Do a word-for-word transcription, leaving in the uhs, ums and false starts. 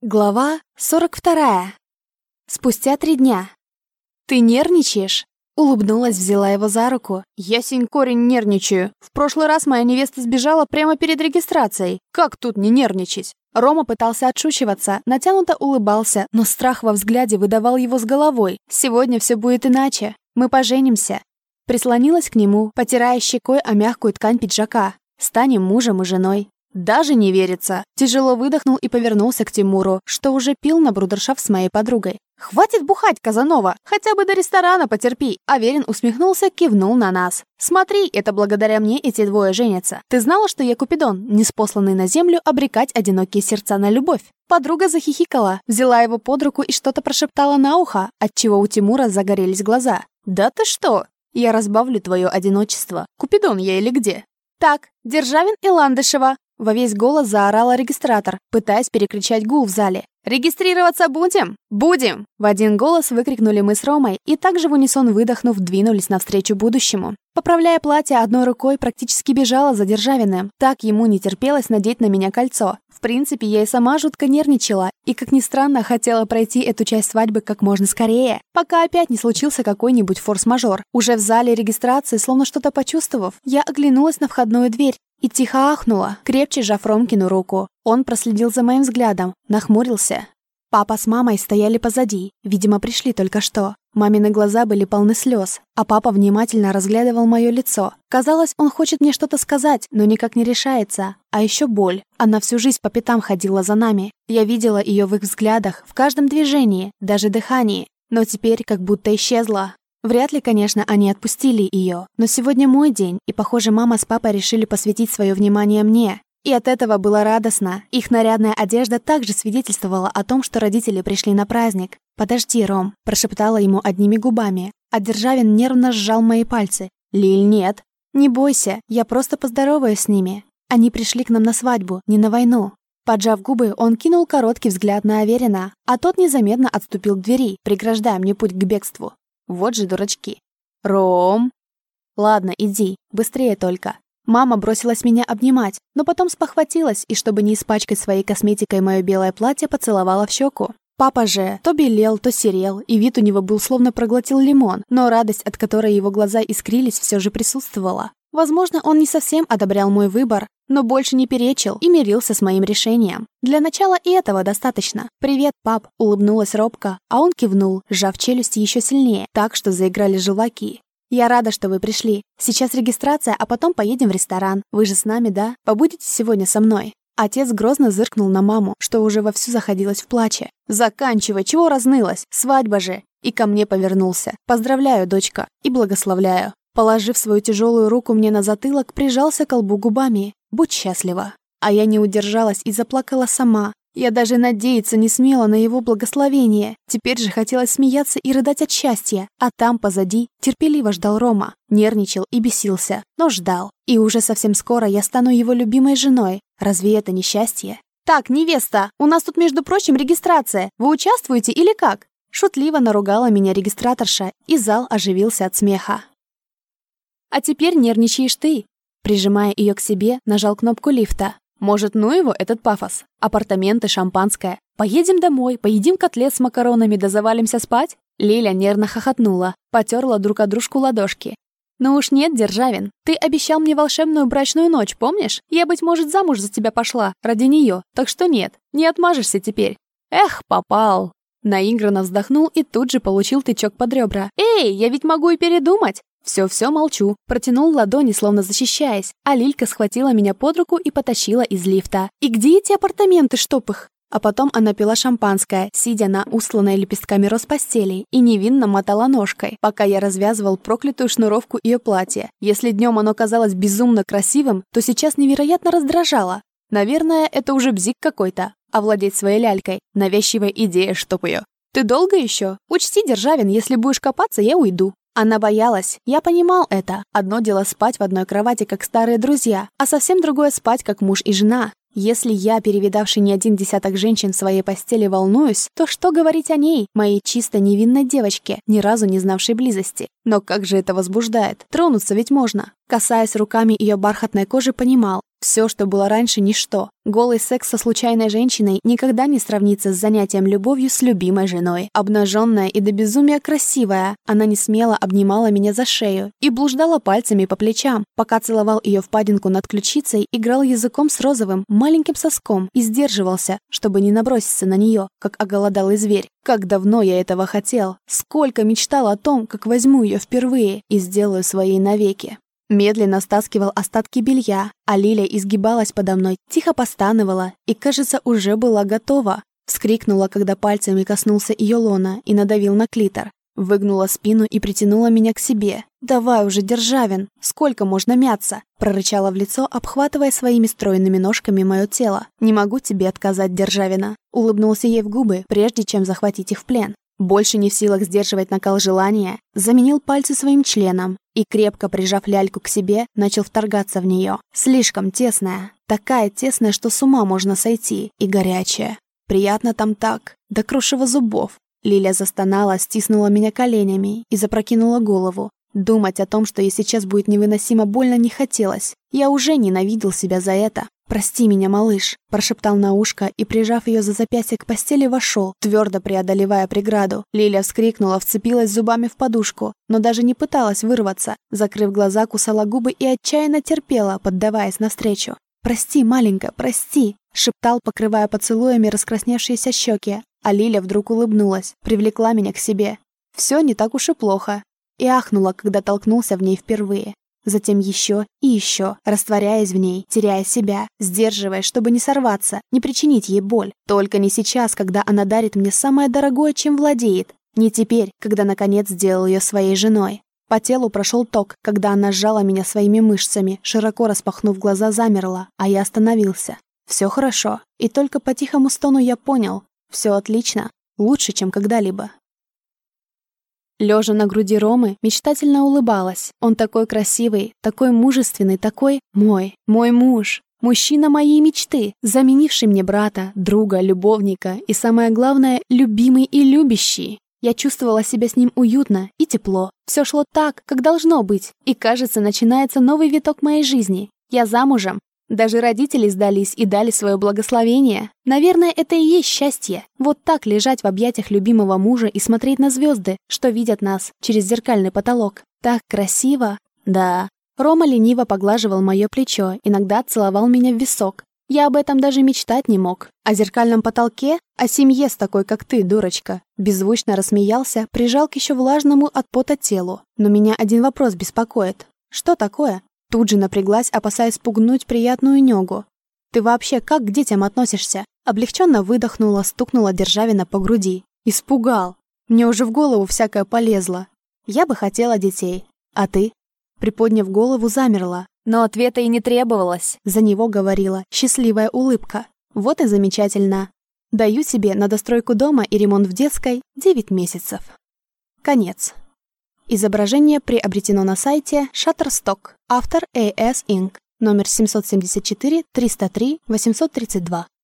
Глава сорок вторая. Спустя три дня. «Ты нервничаешь?» Улыбнулась, взяла его за руку. «Ясень корень, нервничаю. В прошлый раз моя невеста сбежала прямо перед регистрацией. Как тут не нервничать?» Рома пытался отшучиваться, натянуто улыбался, но страх во взгляде выдавал его с головой. «Сегодня все будет иначе. Мы поженимся». Прислонилась к нему, потирая щекой о мягкую ткань пиджака. «Станем мужем и женой». «Даже не верится!» Тяжело выдохнул и повернулся к Тимуру, что уже пил на брудершафт с моей подругой. «Хватит бухать, Казанова! Хотя бы до ресторана потерпи!» Аверин усмехнулся, кивнул на нас. «Смотри, это благодаря мне эти двое женятся. Ты знала, что я Купидон, ниспосланный на землю обрекать одинокие сердца на любовь?» Подруга захихикала, взяла его под руку и что-то прошептала на ухо, отчего у Тимура загорелись глаза. «Да ты что? Я разбавлю твое одиночество. Купидон я или где?» «Так, Державин и Ландышева!» Во весь голос заорала регистратор, пытаясь перекричать гул в зале. «Регистрироваться будем?» «Будем!» В один голос выкрикнули мы с Ромой и также в унисон выдохнув, двинулись навстречу будущему. Поправляя платье одной рукой, практически бежала за Державиным. Так ему не терпелось надеть на меня кольцо. В принципе, я и сама жутко нервничала и, как ни странно, хотела пройти эту часть свадьбы как можно скорее, пока опять не случился какой-нибудь форс-мажор. Уже в зале регистрации, словно что-то почувствовав, я оглянулась на входную дверь и тихо ахнула, крепче сжав Ромкину руку. Он проследил за моим взглядом, нахмурился. Папа с мамой стояли позади, видимо, пришли только что. Мамины глаза были полны слез, а папа внимательно разглядывал мое лицо. Казалось, он хочет мне что-то сказать, но никак не решается. А еще боль. Она всю жизнь по пятам ходила за нами. Я видела ее в их взглядах, в каждом движении, даже дыхании. Но теперь как будто исчезла. Вряд ли, конечно, они отпустили ее. Но сегодня мой день, и, похоже, мама с папой решили посвятить свое внимание мне. И от этого было радостно. Их нарядная одежда также свидетельствовала о том, что родители пришли на праздник. «Подожди, Ром», – прошептала ему одними губами. А Державин нервно сжал мои пальцы. «Лиль, нет». «Не бойся, я просто поздороваюсь с ними. Они пришли к нам на свадьбу, не на войну». Поджав губы, он кинул короткий взгляд на Аверина, а тот незаметно отступил к двери, преграждая мне путь к бегству. Вот же дурачки. «Ром!» «Ладно, иди, быстрее только». Мама бросилась меня обнимать, но потом спохватилась и, чтобы не испачкать своей косметикой мое белое платье, поцеловала в щеку. Папа же то белел, то серел, и вид у него был словно проглотил лимон, но радость, от которой его глаза искрились, все же присутствовала. Возможно, он не совсем одобрял мой выбор, но больше не перечил и мирился с моим решением. Для начала и этого достаточно. «Привет, пап», — улыбнулась робко, а он кивнул, сжав челюсти еще сильнее, так что заиграли желваки. «Я рада, что вы пришли. Сейчас регистрация, а потом поедем в ресторан. Вы же с нами, да? Побудете сегодня со мной?» Отец грозно зыркнул на маму, что уже вовсю заходилась в плаче. «Заканчивай, чего разнылась? Свадьба же!» И ко мне повернулся. «Поздравляю, дочка, и благословляю». Положив свою тяжелую руку мне на затылок, прижался к колбу губами. «Будь счастлива». А я не удержалась и заплакала сама. Я даже надеяться не смела на его благословение. Теперь же хотелось смеяться и рыдать от счастья. А там, позади, терпеливо ждал Рома. Нервничал и бесился, но ждал. И уже совсем скоро я стану его любимой женой. Разве это не счастье? «Так, невеста, у нас тут, между прочим, регистрация. Вы участвуете или как?» Шутливо наругала меня регистраторша, и зал оживился от смеха. «А теперь нервничаешь ты». Прижимая ее к себе, нажал кнопку лифта. «Может, ну его, этот пафос? Апартаменты, шампанское. Поедем домой, поедим котлет с макаронами да завалимся спать?» Лиля нервно хохотнула, потерла друг от дружку ладошки. «Ну уж нет, Державин, ты обещал мне волшебную брачную ночь, помнишь? Я, быть может, замуж за тебя пошла, ради нее, так что нет, не отмажешься теперь». «Эх, попал!» Наигранно вздохнул и тут же получил тычок под ребра. «Эй, я ведь могу и передумать!» «Все-все, молчу», протянул ладони, словно защищаясь, а Лилька схватила меня под руку и потащила из лифта. «И где эти апартаменты, чтоб их?» А потом она пила шампанское, сидя на устланной лепестками роз постели, и невинно мотала ножкой, пока я развязывал проклятую шнуровку ее платья. Если днем оно казалось безумно красивым, то сейчас невероятно раздражало. Наверное, это уже бзик какой-то, овладеть своей лялькой. Навязчивая идея, чтоб ее. «Ты долго еще? Учти, Державин, если будешь копаться, я уйду». Она боялась, я понимал это. Одно дело спать в одной кровати, как старые друзья, а совсем другое спать, как муж и жена. Если я, перевидавший не один десяток женщин в своей постели, волнуюсь, то что говорить о ней, моей чисто невинной девочке, ни разу не знавшей близости? Но как же это возбуждает? Тронуться ведь можно. Касаясь руками ее бархатной кожи, понимал, все, что было раньше, ничто. Голый секс со случайной женщиной никогда не сравнится с занятием любовью с любимой женой. Обнаженная и до безумия красивая, она не смело обнимала меня за шею и блуждала пальцами по плечам, пока целовал ее впадинку над ключицей, играл языком с розовым маленьким соском и сдерживался, чтобы не наброситься на нее, как оголодалый зверь. Как давно я этого хотел, сколько мечтал о том, как возьму ее впервые и сделаю своей навеки. Медленно стаскивал остатки белья, а Лиля изгибалась подо мной, тихо постановала и, кажется, уже была готова. Вскрикнула, когда пальцами коснулся ее лона и надавил на клитор. Выгнула спину и притянула меня к себе. «Давай уже, Державин! Сколько можно мяться?» Прорычала в лицо, обхватывая своими стройными ножками мое тело. «Не могу тебе отказать, Державина!» Улыбнулся ей в губы, прежде чем захватить их в плен. Больше не в силах сдерживать накал желания, заменил пальцы своим членом и, крепко прижав ляльку к себе, начал вторгаться в нее. Слишком тесная, такая тесная, что с ума можно сойти, и горячая. Приятно там так, до крошева зубов. Лиля застонала, стиснула меня коленями и запрокинула голову. Думать о том, что ей сейчас будет невыносимо больно, не хотелось. Я уже ненавидел себя за это. «Прости меня, малыш», – прошептал на ушко и, прижав ее за запястье к постели, вошел, твердо преодолевая преграду. Лиля вскрикнула, вцепилась зубами в подушку, но даже не пыталась вырваться. Закрыв глаза, кусала губы и отчаянно терпела, поддаваясь навстречу. «Прости, маленькая, прости», – шептал, покрывая поцелуями раскрасневшиеся щеки. А Лиля вдруг улыбнулась, привлекла меня к себе. Все не так уж и плохо. И ахнула, когда толкнулся в ней впервые. Затем еще и еще, растворяясь в ней, теряя себя, сдерживаясь, чтобы не сорваться, не причинить ей боль. Только не сейчас, когда она дарит мне самое дорогое, чем владеет. Не теперь, когда наконец сделал ее своей женой. По телу прошел ток, когда она сжала меня своими мышцами, широко распахнув глаза, замерла, а я остановился. Все хорошо, и только по тихому стону я понял. Все отлично, лучше, чем когда-либо. Лежа на груди Ромы, мечтательно улыбалась. Он такой красивый, такой мужественный, такой мой, мой муж. Мужчина моей мечты, заменивший мне брата, друга, любовника и, самое главное, любимый и любящий. Я чувствовала себя с ним уютно и тепло. Все шло так, как должно быть. И, кажется, начинается новый виток моей жизни. Я замужем. Даже родители сдались и дали свое благословение. Наверное, это и есть счастье. Вот так лежать в объятиях любимого мужа и смотреть на звезды, что видят нас через зеркальный потолок. Так красиво. Да. Рома лениво поглаживал мое плечо, иногда целовал меня в висок. Я об этом даже мечтать не мог. О зеркальном потолке? О семье с такой, как ты, дурочка. Беззвучно рассмеялся, прижал к еще влажному от пота телу. Но меня один вопрос беспокоит. Что такое? Тут же напряглась, опасаясь спугнуть приятную негу. «Ты вообще как к детям относишься?» Облегченно выдохнула, стукнула Державина по груди. «Испугал. Мне уже в голову всякое полезло. Я бы хотела детей. А ты?» Приподняв голову, замерла. Но ответа и не требовалось. За него говорила счастливая улыбка. «Вот и замечательно. Даю себе на достройку дома и ремонт в детской девять месяцев». Конец. Изображение приобретено на сайте Shutterstock. Автор эй эс инк. Номер семьсот семьдесят четыре триста три восемьсот тридцать два.